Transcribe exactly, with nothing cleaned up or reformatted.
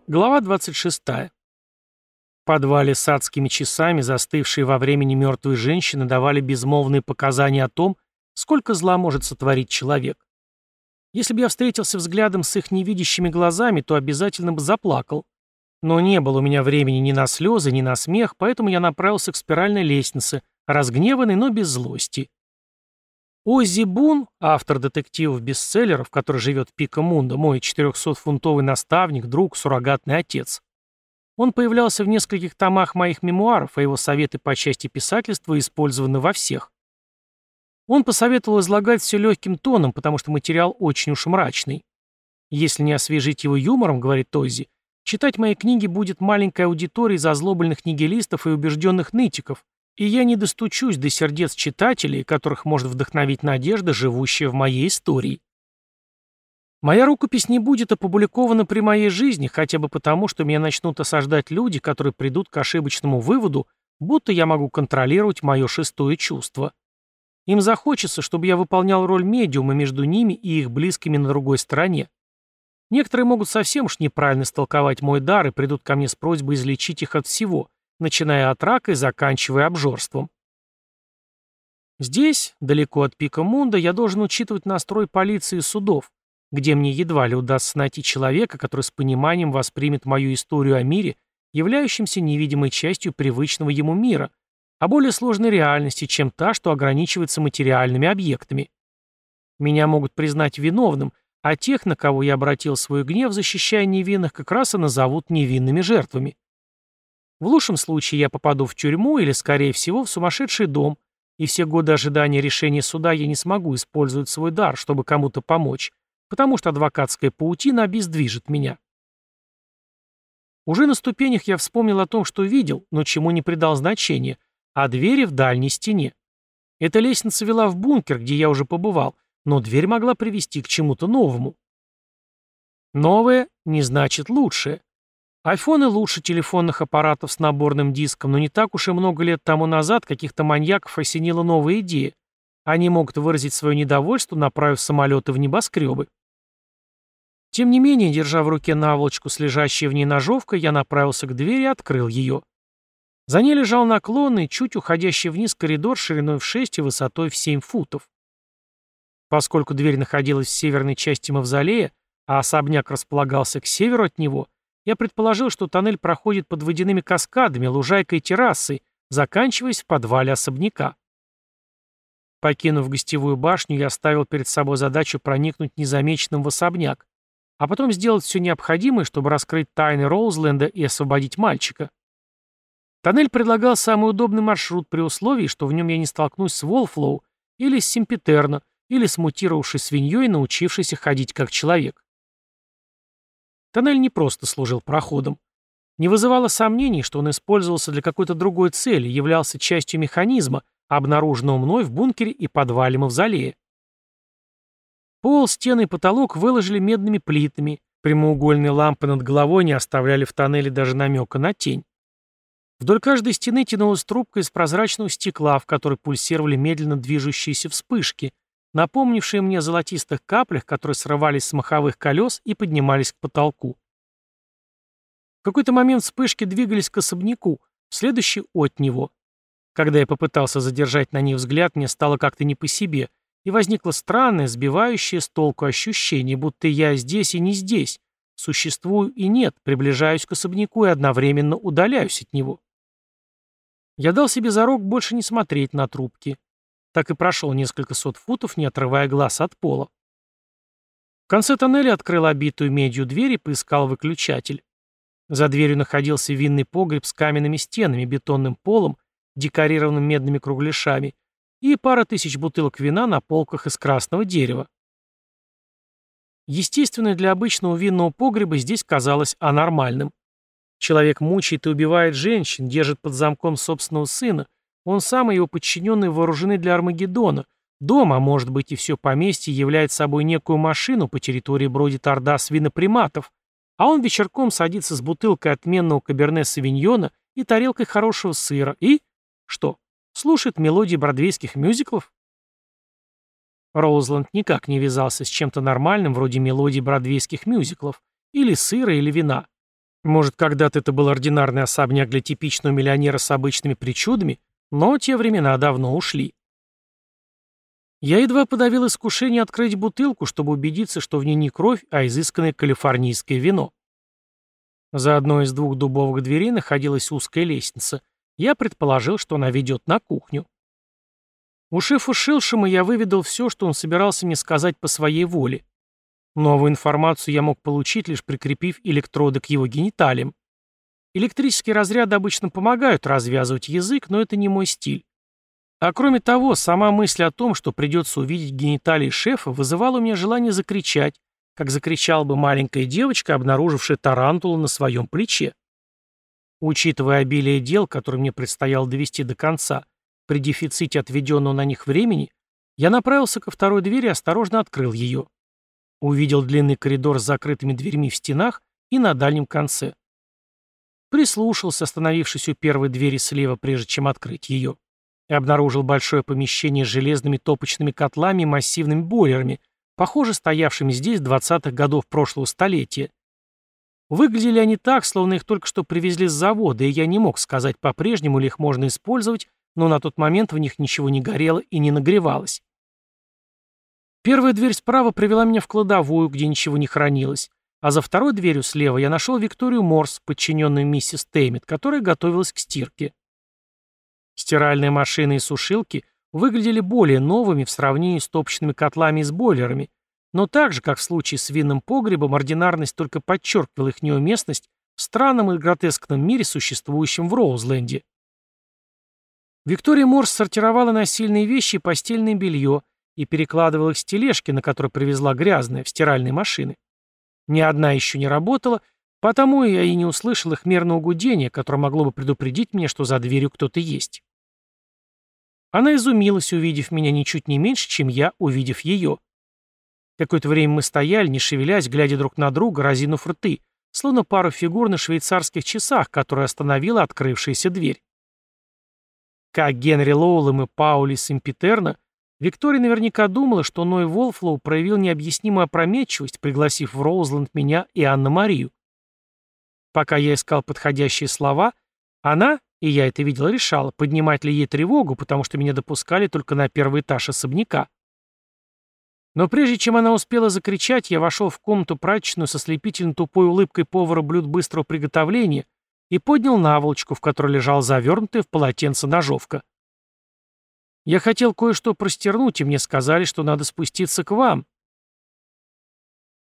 Глава двадцать шестая. В подвале с адскими часами, застывшие во времени мертвые женщины, давали безмолвные показания о том, сколько зла может сотворить человек. Если бы я встретился взглядом с их невидящими глазами, то обязательно бы заплакал. Но не было у меня времени ни на слезы, ни на смех, поэтому я направился к спиральной лестнице, разгневанный, но без злости. Оззи Бун, автор детективов-бестселлеров, который живет в Пикамундо, мой четырехсотфунтовый наставник, друг, суррогатный отец. Он появлялся в нескольких томах моих мемуаров, а его советы по части писательства использованы во всех. Он посоветовал излагать все легким тоном, потому что материал очень уж мрачный. Если не освежить его юмором, говорит Оззи, читать мои книги будет маленькая аудитория из озлобленных нигилистов и убежденных нытиков, и я не достучусь до сердец читателей, которых может вдохновить надежда, живущая в моей истории. Моя рукопись не будет опубликована при моей жизни, хотя бы потому, что меня начнут осаждать люди, которые придут к ошибочному выводу, будто я могу контролировать мое шестое чувство. Им захочется, чтобы я выполнял роль медиума между ними и их близкими на другой стороне. Некоторые могут совсем уж неправильно истолковать мой дар и придут ко мне с просьбой излечить их от всего, начиная от рака и заканчивая обжорством. Здесь, далеко от Пикамунда, я должен учитывать настрой полиции и судов, где мне едва ли удастся найти человека, который с пониманием воспримет мою историю о мире, являющемся невидимой частью привычного ему мира, а более сложной реальности, чем та, что ограничивается материальными объектами. Меня могут признать виновным, а тех, на кого я обратил свой гнев, защищая невинных, как раз и назовут невинными жертвами. В лучшем случае я попаду в тюрьму или, скорее всего, в сумасшедший дом, и все годы ожидания решения суда я не смогу использовать свой дар, чтобы кому-то помочь, потому что адвокатская паутина обездвижит меня. Уже на ступенях я вспомнил о том, что видел, но чему не придал значения, о двери в дальней стене. Эта лестница вела в бункер, где я уже побывал, но дверь могла привести к чему-то новому. Новое не значит лучшее. Айфоны лучше телефонных аппаратов с наборным диском, но не так уж и много лет тому назад каких-то маньяков осенила новая идея. Они могут выразить свое недовольство, направив самолеты в небоскребы. Тем не менее, держа в руке наволочку с лежащей в ней ножовкой, я направился к двери и открыл ее. За ней лежал наклонный, чуть уходящий вниз коридор шириной в шесть и высотой в семь футов. Поскольку дверь находилась в северной части мавзолея, а особняк располагался к северу от него, я предположил, что тоннель проходит под водяными каскадами, лужайкой и террасой, заканчиваясь в подвале особняка. Покинув гостевую башню, я ставил перед собой задачу проникнуть незамеченным в особняк, а потом сделать все необходимое, чтобы раскрыть тайны Роузленда и освободить мальчика. Тоннель предлагал самый удобный маршрут при условии, что в нем я не столкнусь с Волфлоу или с Симпетерно, или с мутировавшей свиньей, научившейся ходить как человек. Тоннель не просто служил проходом. Не вызывало сомнений, что он использовался для какой-то другой цели, являлся частью механизма, обнаруженного мной в бункере и подвале мавзолея. Пол, стены и потолок выложили медными плитами, прямоугольные лампы над головой не оставляли в тоннеле даже намека на тень. Вдоль каждой стены тянулась трубка из прозрачного стекла, в которой пульсировали медленно движущиеся вспышки, напомнившие мне о золотистых каплях, которые срывались с маховых колес и поднимались к потолку. В какой-то момент вспышки двигались к особняку, в следующий — от него. Когда я попытался задержать на них взгляд, мне стало как-то не по себе, и возникло странное, сбивающее с толку ощущение, будто я здесь и не здесь, существую и нет, приближаюсь к особняку и одновременно удаляюсь от него. Я дал себе зарок больше не смотреть на трубки. Так и прошел несколько сот футов, не отрывая глаз от пола. В конце тоннеля открыл обитую медью дверь и поискал выключатель. За дверью находился винный погреб с каменными стенами, бетонным полом, декорированным медными кругляшами, и пара тысяч бутылок вина на полках из красного дерева. Естественно, для обычного винного погреба здесь казалось анормальным. Человек мучает и убивает женщин, держит под замком собственного сына, он сам и его подчиненные вооружены для Армагеддона. Дом, а может быть и все поместье, является собой некую машину, по территории бродит орда свиноприматов, а он вечерком садится с бутылкой отменного каберне-савиньона и тарелкой хорошего сыра и... что? Слушает мелодии бродвейских мюзиклов? Роузланд никак не вязался с чем-то нормальным, вроде мелодий бродвейских мюзиклов, или сыра, или вина. Может, когда-то это был ординарный особняк для типичного миллионера с обычными причудами, но те времена давно ушли. Я едва подавил искушение открыть бутылку, чтобы убедиться, что в ней не кровь, а изысканное калифорнийское вино. За одной из двух дубовых дверей находилась узкая лестница. Я предположил, что она ведет на кухню. У шефа Шилшема я выведал все, что он собирался мне сказать по своей воле. Новую информацию я мог получить, лишь прикрепив электроды к его гениталиям. Электрические разряды обычно помогают развязывать язык, но это не мой стиль. А кроме того, сама мысль о том, что придется увидеть гениталии шефа, вызывала у меня желание закричать, как закричала бы маленькая девочка, обнаружившая тарантулу на своем плече. Учитывая обилие дел, которые мне предстояло довести до конца, при дефиците отведенного на них времени, я направился ко второй двери и осторожно открыл ее. Увидел длинный коридор с закрытыми дверьми в стенах и на дальнем конце. Прислушался, остановившись у первой двери слева, прежде чем открыть ее, и обнаружил большое помещение с железными топочными котлами и массивными бойлерами, похоже, стоявшими здесь двадцатых годов прошлого столетия. Выглядели они так, словно их только что привезли с завода, и я не мог сказать, по-прежнему ли их можно использовать, но на тот момент в них ничего не горело и не нагревалось. Первая дверь справа привела меня в кладовую, где ничего не хранилось, а за второй дверью слева я нашел Викторию Морс, подчиненную миссис Теймит, которая готовилась к стирке. Стиральные машины и сушилки выглядели более новыми в сравнении с топочными котлами и с бойлерами, но так же, как в случае с винным погребом, ординарность только подчеркивала их неуместность в странном и гротескном мире, существующем в Роузленде. Виктория Морс сортировала насильные вещи и постельное белье и перекладывала их с тележки, на которой привезла грязное, в стиральные машины. Ни одна еще не работала, потому я и не услышал их мерного гудения, которое могло бы предупредить меня, что за дверью кто-то есть. Она изумилась, увидев меня ничуть не меньше, чем я, увидев ее. Какое-то время мы стояли, не шевелясь, глядя друг на друга, разинув рты, словно пару фигур на швейцарских часах, которые остановила открывшаяся дверь. Как Генри Лоулем и Паули Семпитерно, Виктория наверняка думала, что Ной Волфлоу проявил необъяснимую опрометчивость, пригласив в Роузленд меня и Анну-Марию. Пока я искал подходящие слова, она, и я это видел, решала, поднимать ли ей тревогу, потому что меня допускали только на первый этаж особняка. Но прежде чем она успела закричать, я вошел в комнату прачечную со слепительно тупой улыбкой повара блюд быстрого приготовления и поднял наволочку, в которой лежал завернутая в полотенце ножовка. «Я хотел кое-что простернуть, и мне сказали, что надо спуститься к вам»,